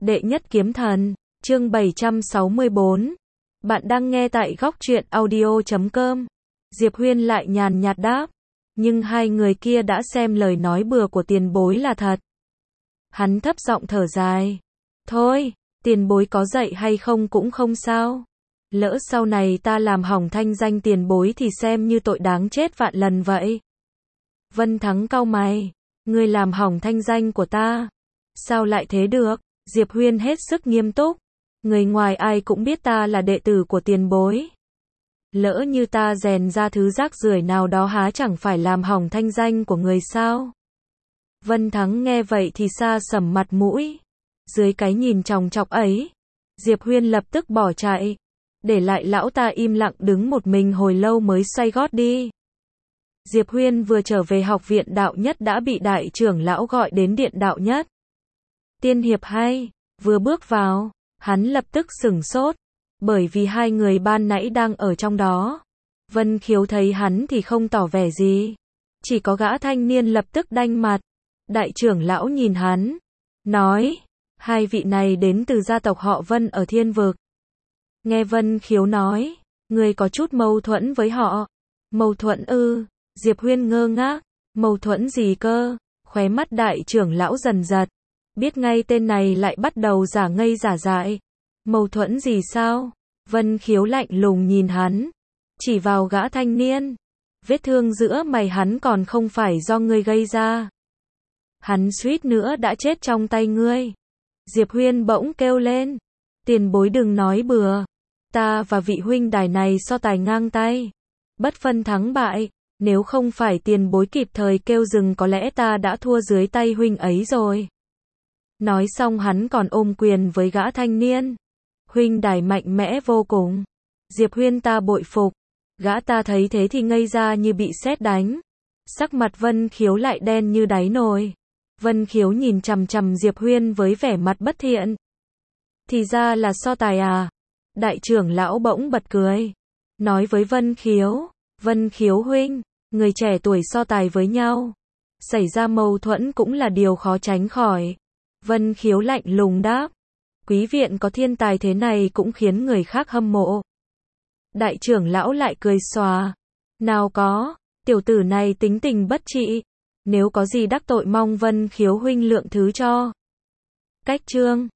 Đệ nhất kiếm thần, chương 764. Bạn đang nghe tại góc truyện audio.com. Diệp Huyên lại nhàn nhạt đáp. Nhưng hai người kia đã xem lời nói bừa của tiền bối là thật. Hắn thấp giọng thở dài. Thôi, tiền bối có dạy hay không cũng không sao. Lỡ sau này ta làm hỏng thanh danh tiền bối thì xem như tội đáng chết vạn lần vậy. Vân Thắng cau mày. Ngươi làm hỏng thanh danh của ta. Sao lại thế được? Diệp Huyên hết sức nghiêm túc. Người ngoài ai cũng biết ta là đệ tử của tiền bối. Lỡ như ta rèn ra thứ rác rưởi nào đó há chẳng phải làm hỏng thanh danh của người sao? Vân Thắng nghe vậy thì sa sầm mặt mũi. Dưới cái nhìn chòng chọc ấy, Diệp Huyên lập tức bỏ chạy. Để lại lão ta im lặng đứng một mình hồi lâu mới xoay gót đi. Diệp Huyên vừa trở về học viện đạo nhất đã bị đại trưởng lão gọi đến điện đạo nhất. Tiên hiệp hay, vừa bước vào, hắn lập tức sửng sốt, bởi vì hai người ban nãy đang ở trong đó. Vân Khiếu thấy hắn thì không tỏ vẻ gì, chỉ có gã thanh niên lập tức đanh mặt. Đại trưởng lão nhìn hắn, nói, hai vị này đến từ gia tộc họ Vân ở Thiên Vực. Nghe Vân Khiếu nói, người có chút mâu thuẫn với họ. Mâu thuẫn ư? Diệp Huyên ngơ ngác, mâu thuẫn gì cơ? Khóe mắt đại trưởng lão dần giật, biết ngay tên này lại bắt đầu giả ngây giả dại. Mâu thuẫn gì sao? Vân Khiếu lạnh lùng nhìn hắn, chỉ vào gã thanh niên. Vết thương giữa mày hắn còn không phải do ngươi gây ra. Hắn suýt nữa đã chết trong tay ngươi. Diệp Huyên bỗng kêu lên, tiền bối đừng nói bừa. Ta và vị huynh đài này so tài ngang tay, bất phân thắng bại. Nếu không phải tiền bối kịp thời kêu dừng có lẽ ta đã thua dưới tay huynh ấy rồi. Nói xong hắn còn ôm quyền với gã thanh niên. Huynh đài mạnh mẽ vô cùng. Diệp Huyên ta bội phục. Gã ta thấy thế thì ngây ra như bị sét đánh. Sắc mặt Vân Khiếu lại đen như đáy nồi. Vân Khiếu nhìn chằm chằm Diệp Huyên với vẻ mặt bất thiện. Thì ra là so tài à? Đại trưởng lão bỗng bật cười. Nói với Vân Khiếu. Vân Khiếu huynh, người trẻ tuổi so tài với nhau, xảy ra mâu thuẫn cũng là điều khó tránh khỏi. Vân Khiếu lạnh lùng đáp. Quý viện có thiên tài thế này cũng khiến người khác hâm mộ. Đại trưởng lão lại cười xòa. Nào có, tiểu tử này tính tình bất trị. Nếu có gì đắc tội mong Vân Khiếu huynh lượng thứ cho. Cách chương